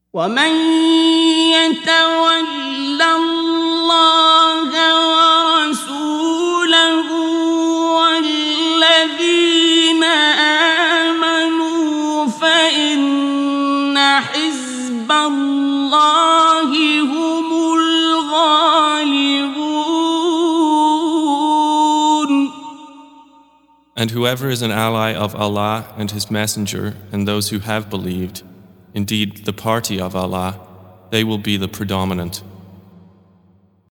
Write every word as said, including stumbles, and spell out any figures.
ومن يتول الله ورسوله والذين آمنوا فإن حزب الله هم الغالبون. And whoever is an ally of Allah and His Messenger and those who have believed, indeed the party of Allah, they will be the predominant.